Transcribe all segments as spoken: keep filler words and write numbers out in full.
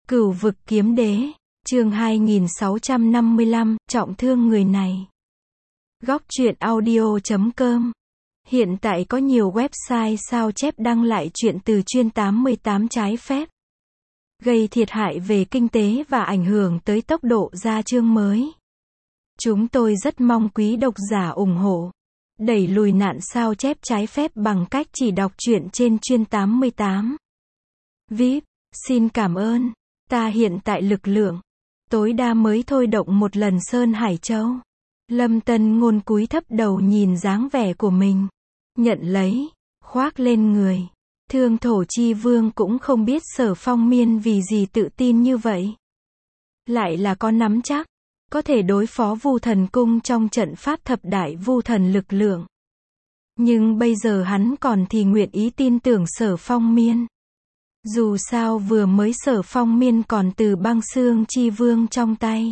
Cửu vực kiếm đế, chương hai nghìn sáu trăm năm mươi lăm, trọng thương người này. Góc truyện audio chấm com. Hiện tại có nhiều website sao chép đăng lại chuyện từ chuyên tám mươi tám trái phép, gây thiệt hại về kinh tế và ảnh hưởng tới tốc độ ra chương mới. Chúng tôi rất mong quý độc giả ủng hộ, đẩy lùi nạn sao chép trái phép bằng cách chỉ đọc truyện trên chuyên tám mươi tám. vê i pê, xin cảm ơn. Ta hiện tại lực lượng tối đa mới thôi động một lần Sơn Hải Châu. Lâm Tân Ngôn cúi thấp đầu nhìn dáng vẻ của mình, nhận lấy, khoác lên người. Thương Thổ Chi Vương cũng không biết Sở Phong Miên vì gì tự tin như vậy. Lại là có nắm chắc, có thể đối phó Vu Thần Cung trong trận pháp thập đại vu thần lực lượng. Nhưng bây giờ hắn còn thì nguyện ý tin tưởng Sở Phong Miên. Dù sao vừa mới Sở Phong Miên còn từ Băng Xương Chi Vương trong tay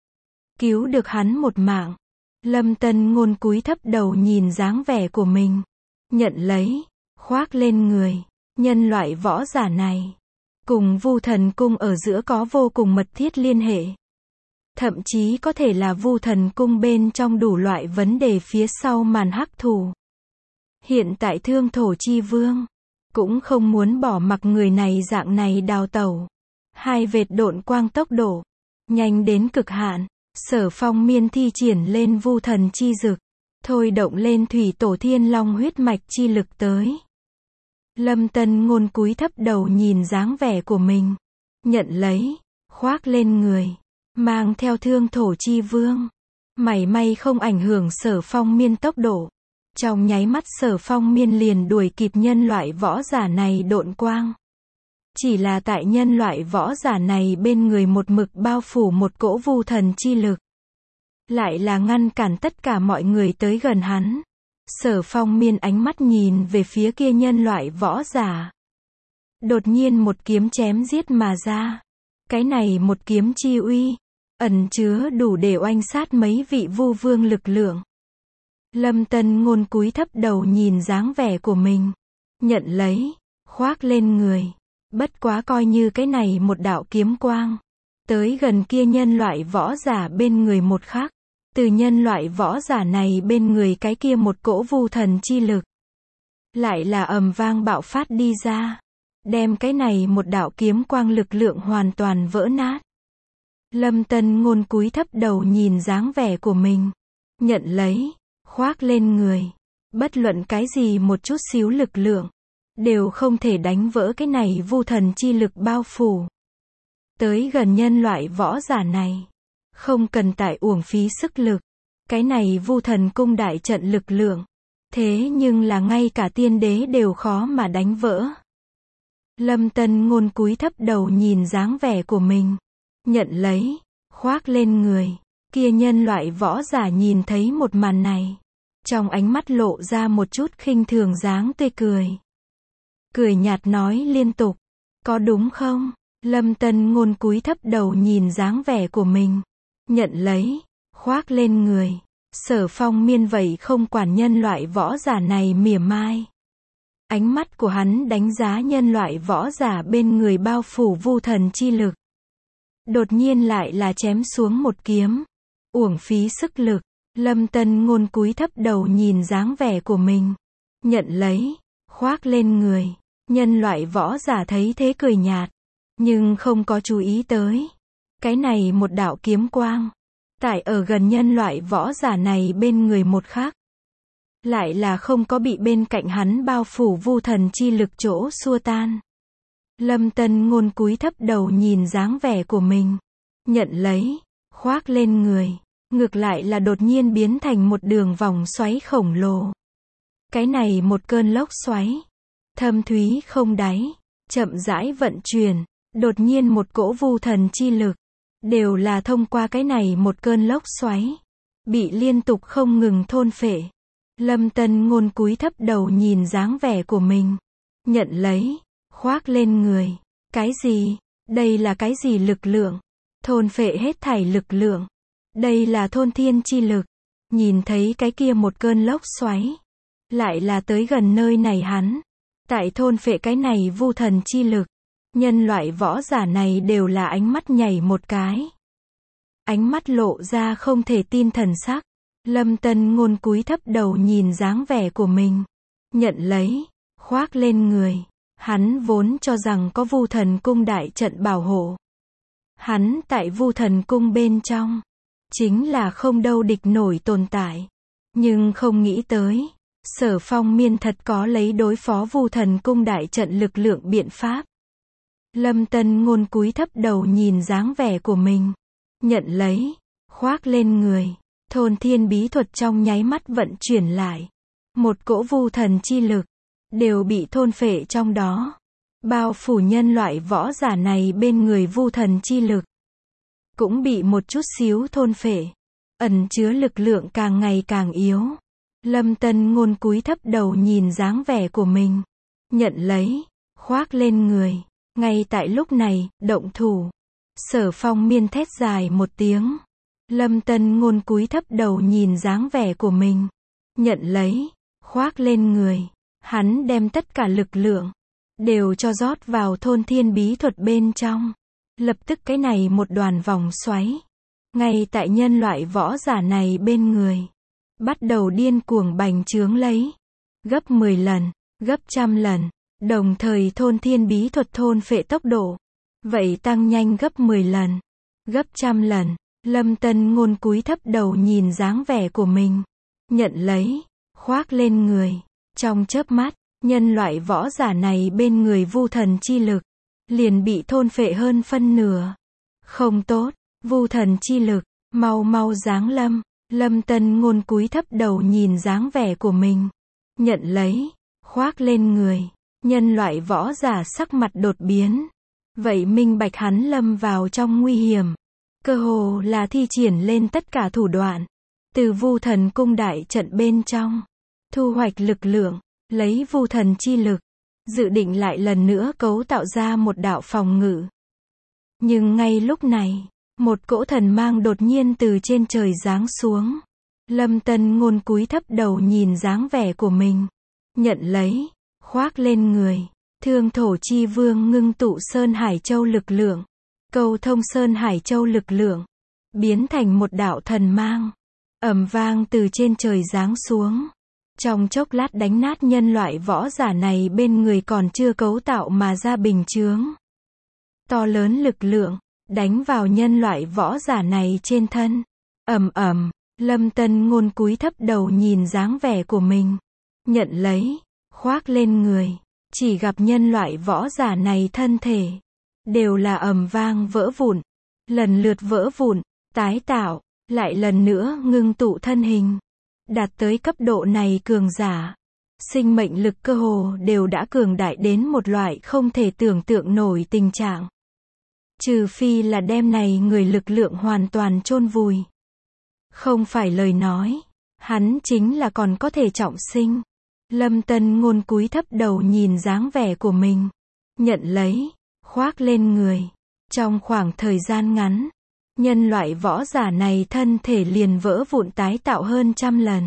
cứu được hắn một mạng. Lâm Tân Ngôn cúi thấp đầu nhìn dáng vẻ của mình, nhận lấy, khoác lên người. Nhân loại võ giả này cùng Vu Thần Cung ở giữa có vô cùng mật thiết liên hệ. Thậm chí có thể là Vu Thần Cung bên trong đủ loại vấn đề phía sau màn hắc thù. Hiện tại Thương Thổ Chi Vương cũng không muốn bỏ mặc người này dạng này đào tẩu. Hai vệt độn quang tốc độ nhanh đến cực hạn. Sở Phong Miên thi triển lên Vu Thần Chi Dực, thôi động lên Thủy Tổ Thiên Long huyết mạch chi lực tới. Lâm Tân Ngôn cúi thấp đầu nhìn dáng vẻ của mình, nhận lấy, khoác lên người, mang theo Thương Thổ Chi Vương, mảy may không ảnh hưởng Sở Phong Miên tốc độ. Trong nháy mắt Sở Phong Miên liền đuổi kịp nhân loại võ giả này độn quang. Chỉ là tại nhân loại võ giả này bên người một mực bao phủ một cỗ vu thần chi lực, lại là ngăn cản tất cả mọi người tới gần hắn. Sở Phong Miên ánh mắt nhìn về phía kia nhân loại võ giả. Đột nhiên một kiếm chém giết mà ra. Cái này một kiếm chi uy, ẩn chứa đủ để oanh sát mấy vị vu vương lực lượng. Lâm Tân Ngôn cúi thấp đầu nhìn dáng vẻ của mình, nhận lấy, khoác lên người. Bất quá coi như cái này một đạo kiếm quang tới gần kia nhân loại võ giả bên người một khắc, từ nhân loại võ giả này bên người cái kia một cỗ vu thần chi lực lại là ầm vang bạo phát đi ra, đem cái này một đạo kiếm quang lực lượng hoàn toàn vỡ nát. Lâm Tân Ngôn cúi thấp đầu nhìn dáng vẻ của mình, nhận lấy, khoác lên người. Bất luận cái gì một chút xíu lực lượng đều không thể đánh vỡ cái này vu thần chi lực bao phủ. Tới gần nhân loại võ giả này, không cần tại uổng phí sức lực. Cái này Vu Thần Cung đại trận lực lượng, thế nhưng là ngay cả tiên đế đều khó mà đánh vỡ. Lâm Tân Ngôn cúi thấp đầu nhìn dáng vẻ của mình, nhận lấy, khoác lên người. Kia nhân loại võ giả nhìn thấy một màn này, trong ánh mắt lộ ra một chút khinh thường dáng tươi cười. Cười nhạt nói liên tục, có đúng không? Lâm Tân Ngôn cúi thấp đầu nhìn dáng vẻ của mình, nhận lấy, khoác lên người. Sở Phong Miên vậy không quản nhân loại võ giả này mỉa mai. Ánh mắt của hắn đánh giá nhân loại võ giả bên người bao phủ vu thần chi lực. Đột nhiên lại là chém xuống một kiếm, uổng phí sức lực. Lâm Tân Ngôn cúi thấp đầu nhìn dáng vẻ của mình, nhận lấy, khoác lên người. Nhân loại võ giả thấy thế cười nhạt, nhưng không có chú ý tới. Cái này một đạo kiếm quang, tại ở gần nhân loại võ giả này bên người một khắc, lại là không có bị bên cạnh hắn bao phủ vu thần chi lực chỗ xua tan. Lâm Tân Ngôn cúi thấp đầu nhìn dáng vẻ của mình, nhận lấy, khoác lên người. Ngược lại là đột nhiên biến thành một đường vòng xoáy khổng lồ. Cái này một cơn lốc xoáy thâm thúy không đáy, chậm rãi vận chuyển. Đột nhiên một cỗ vu thần chi lực đều là thông qua cái này một cơn lốc xoáy bị liên tục không ngừng thôn phệ. Lâm Tân Ngôn cúi thấp đầu nhìn dáng vẻ của mình, nhận lấy, khoác lên người. Cái gì? Đây là cái gì lực lượng? Thôn phệ hết thảy lực lượng. Đây là thôn thiên chi lực. Nhìn thấy cái kia một cơn lốc xoáy lại là tới gần nơi này hắn, tại thôn phệ cái này vu thần chi lực. Nhân loại võ giả này đều là ánh mắt nhảy một cái. Ánh mắt lộ ra không thể tin thần sắc. Lâm Tân Ngôn cúi thấp đầu nhìn dáng vẻ của mình. Nhận lấy, khoác lên người. Hắn vốn cho rằng có Vu Thần Cung đại trận bảo hộ. Hắn tại Vu Thần Cung bên trong, chính là không đâu địch nổi tồn tại. Nhưng không nghĩ tới, Sở Phong Miên thật có lấy đối phó Vu Thần Cung đại trận lực lượng biện pháp. Lâm Tân Ngôn cúi thấp đầu nhìn dáng vẻ của mình. Nhận lấy, khoác lên người. Thôn thiên bí thuật trong nháy mắt vận chuyển lại. Một cỗ vu thần chi lực, đều bị thôn phệ trong đó. Bao phủ nhân loại võ giả này bên người vu thần chi lực. Cũng bị một chút xíu thôn phệ. Ẩn chứa lực lượng càng ngày càng yếu. Lâm Tân Ngôn cúi thấp đầu nhìn dáng vẻ của mình. Nhận lấy, khoác lên người. Ngay tại lúc này, động thủ. Sở Phong Miên thét dài một tiếng. Lâm Tân Ngôn cúi thấp đầu nhìn dáng vẻ của mình. Nhận lấy, khoác lên người. Hắn đem tất cả lực lượng, đều cho rót vào thôn thiên bí thuật bên trong. Lập tức cái này một đoàn vòng xoáy. Ngay tại nhân loại võ giả này bên người. Bắt đầu điên cuồng bành trướng lấy. Gấp mười lần, gấp trăm lần. Đồng thời thôn thiên bí thuật thôn phệ tốc độ. Vậy tăng nhanh gấp mười lần. Gấp trăm lần. Lâm Tân Ngôn cúi thấp đầu nhìn dáng vẻ của mình. Nhận lấy, khoác lên người. Trong chớp mắt, nhân loại võ giả này bên người vu thần chi lực, liền bị thôn phệ hơn phân nửa. Không tốt, vu thần chi lực, mau mau giáng lâm. Lâm Tân Ngôn cúi thấp đầu nhìn dáng vẻ của mình. Nhận lấy, khoác lên người. Nhân loại võ giả sắc mặt đột biến. Vậy minh bạch hắn lâm vào trong nguy hiểm. Cơ hồ là thi triển lên tất cả thủ đoạn. Từ Vu Thần Cung đại trận bên trong. Thu hoạch lực lượng. Lấy vu thần chi lực. Dự định lại lần nữa cấu tạo ra một đạo phòng ngự. Nhưng ngay lúc này, một cỗ thần mang đột nhiên từ trên trời giáng xuống. Lâm Tân Ngôn cúi thấp đầu nhìn dáng vẻ của mình. Nhận lấy, khoác lên người. Thương thổ chi vương ngưng tụ Sơn Hải Châu lực lượng. Cầu thông Sơn Hải Châu lực lượng. Biến thành một đạo thần mang. Ầm vang từ trên trời giáng xuống. Trong chốc lát đánh nát nhân loại võ giả này bên người còn chưa cấu tạo mà ra bình chướng. To lớn lực lượng, đánh vào nhân loại võ giả này trên thân. Ầm ầm, Lâm Tân Ngôn cúi thấp đầu nhìn dáng vẻ của mình. Nhận lấy, khoác lên người. Chỉ gặp nhân loại võ giả này thân thể, đều là ầm vang vỡ vụn. Lần lượt vỡ vụn, tái tạo, lại lần nữa ngưng tụ thân hình. Đạt tới cấp độ này cường giả. Sinh mệnh lực cơ hồ đều đã cường đại đến một loại không thể tưởng tượng nổi tình trạng. Trừ phi là đem này người lực lượng hoàn toàn chôn vùi. Không phải lời nói, hắn chính là còn có thể trọng sinh. Lâm Tân Ngôn cúi thấp đầu nhìn dáng vẻ của mình. Nhận lấy, khoác lên người. Trong khoảng thời gian ngắn, nhân loại võ giả này thân thể liền vỡ vụn tái tạo hơn trăm lần.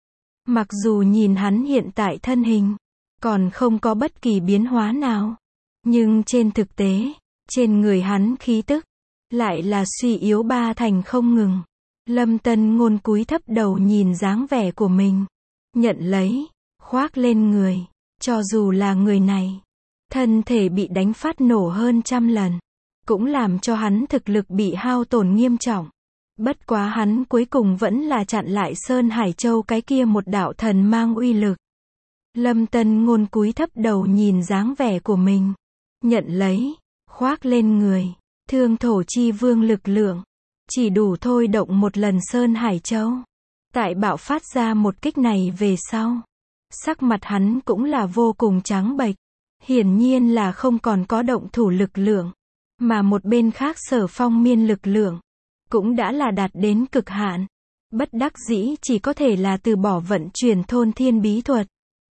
Mặc dù nhìn hắn hiện tại thân hình, còn không có bất kỳ biến hóa nào. Nhưng trên thực tế, trên người hắn khí tức, lại là suy yếu ba thành không ngừng. Lâm Tân Ngôn cúi thấp đầu nhìn dáng vẻ của mình. Nhận lấy, khoác lên người. Cho dù là người này, thân thể bị đánh phát nổ hơn trăm lần, cũng làm cho hắn thực lực bị hao tổn nghiêm trọng. Bất quá hắn cuối cùng vẫn là chặn lại Sơn Hải Châu cái kia một đạo thần mang uy lực. Lâm Tân Ngôn cúi thấp đầu nhìn dáng vẻ của mình. Nhận lấy, khoác lên người. Thương thổ chi vương lực lượng, chỉ đủ thôi động một lần Sơn Hải Châu. Tại bạo phát ra một kích này về sau, sắc mặt hắn cũng là vô cùng trắng bệch. Hiển nhiên là không còn có động thủ lực lượng. Mà một bên khác Sở Phong Miên lực lượng, cũng đã là đạt đến cực hạn. Bất đắc dĩ chỉ có thể là từ bỏ vận chuyển thôn thiên bí thuật.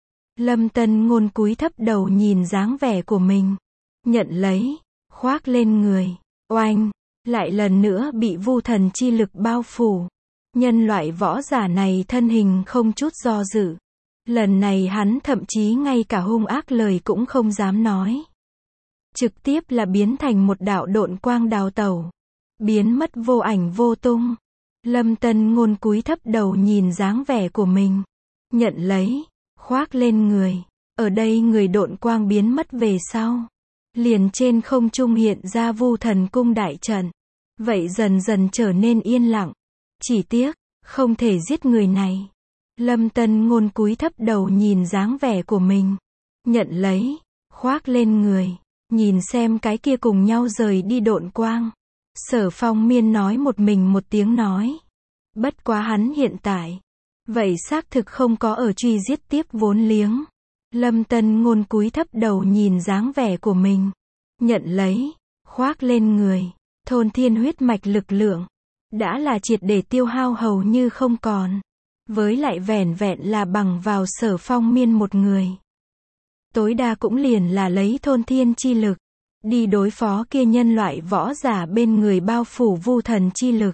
Lâm Tân Ngôn cúi thấp đầu nhìn dáng vẻ của mình. Nhận lấy, khoác lên người. Oanh, lại lần nữa bị vu thần chi lực bao phủ. Nhân loại võ giả này thân hình không chút do dự. Lần này hắn thậm chí ngay cả hung ác lời cũng không dám nói. trực tiếp là biến thành một đạo độn quang đào tẩu, biến mất vô ảnh vô tung. Lâm Tân Ngôn cúi thấp đầu nhìn dáng vẻ của mình, nhận lấy, khoác lên người. Ở đây người độn quang biến mất về sau, liền trên không trung hiện ra Vu Thần Cung đại trận. Vậy dần dần trở nên yên lặng. Chỉ tiếc, không thể giết người này. Lâm Tân Ngôn cúi thấp đầu nhìn dáng vẻ của mình, nhận lấy, khoác lên người, nhìn xem cái kia cùng nhau rời đi độn quang. Sở Phong Miên nói một mình một tiếng nói. Bất quá hắn hiện tại, vậy xác thực không có ở truy giết tiếp vốn liếng. Lâm Tân Ngôn cúi thấp đầu nhìn dáng vẻ của mình, nhận lấy, khoác lên người, thôn thiên huyết mạch lực lượng, đã là triệt để tiêu hao hầu như không còn. Với lại vẻn vẹn là bằng vào Sở Phong Miên một người. Tối đa cũng liền là lấy thôn thiên chi lực, đi đối phó kia nhân loại võ giả bên người bao phủ vu thần chi lực.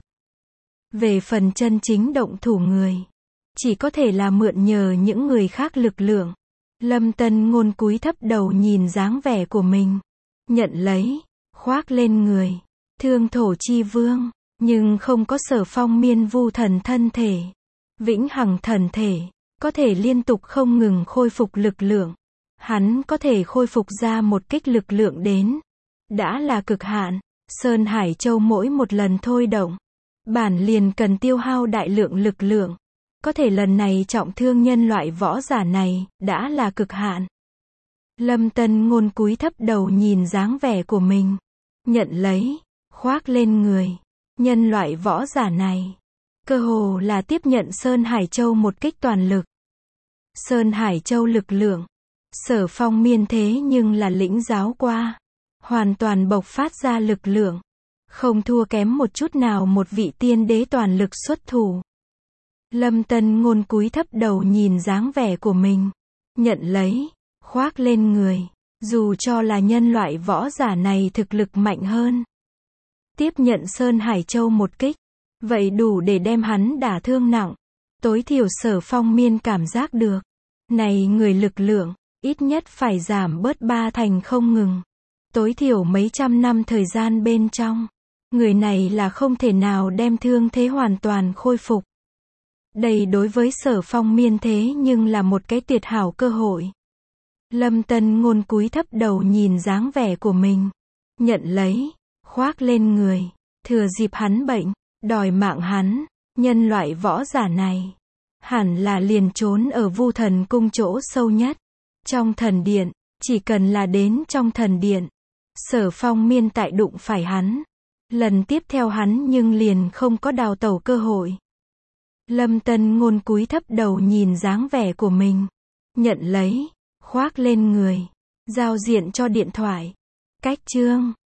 Về phần chân chính động thủ người, chỉ có thể là mượn nhờ những người khác lực lượng. Lâm Tân Ngôn cúi thấp đầu nhìn dáng vẻ của mình, nhận lấy, khoác lên người, thương thổ chi vương, nhưng không có Sở Phong Miên vu thần thân thể, vĩnh hằng thần thể, có thể liên tục không ngừng khôi phục lực lượng. Hắn có thể khôi phục ra một kích lực lượng đến, đã là cực hạn. Sơn Hải Châu mỗi một lần thôi động, bản liền cần tiêu hao đại lượng lực lượng. Có thể lần này trọng thương nhân loại võ giả này, đã là cực hạn. Lâm Tân Ngôn cúi thấp đầu nhìn dáng vẻ của mình, nhận lấy, khoác lên người. Nhân loại võ giả này, cơ hồ là tiếp nhận Sơn Hải Châu một kích toàn lực. Sơn Hải Châu lực lượng, Sở Phong Miên thế nhưng là lĩnh giáo qua, hoàn toàn bộc phát ra lực lượng, không thua kém một chút nào một vị tiên đế toàn lực xuất thủ. Lâm Tân Ngôn cúi thấp đầu nhìn dáng vẻ của mình, nhận lấy, khoác lên người. Dù cho là nhân loại võ giả này thực lực mạnh hơn, tiếp nhận Sơn Hải Châu một kích, vậy đủ để đem hắn đả thương nặng. Tối thiểu Sở Phong Miên cảm giác được, này người lực lượng, ít nhất phải giảm bớt ba thành không ngừng. Tối thiểu mấy trăm năm thời gian bên trong, người này là không thể nào đem thương thế hoàn toàn khôi phục. Đây đối với Sở Phong Miên thế nhưng là một cái tuyệt hảo cơ hội. Lâm Tân Ngôn cúi thấp đầu nhìn dáng vẻ của mình, nhận lấy, khoác lên người, thừa dịp hắn bệnh, đòi mạng hắn. Nhân loại võ giả này, hẳn là liền trốn ở Vu Thần Cung chỗ sâu nhất. Trong thần điện, chỉ cần là đến trong thần điện, Sở Phong Miên tại đụng phải hắn, lần tiếp theo hắn nhưng liền không có đào tẩu cơ hội. Lâm Tân Ngôn cúi thấp đầu nhìn dáng vẻ của mình, nhận lấy, khoác lên người, giao diện cho điện thoại. Cách chương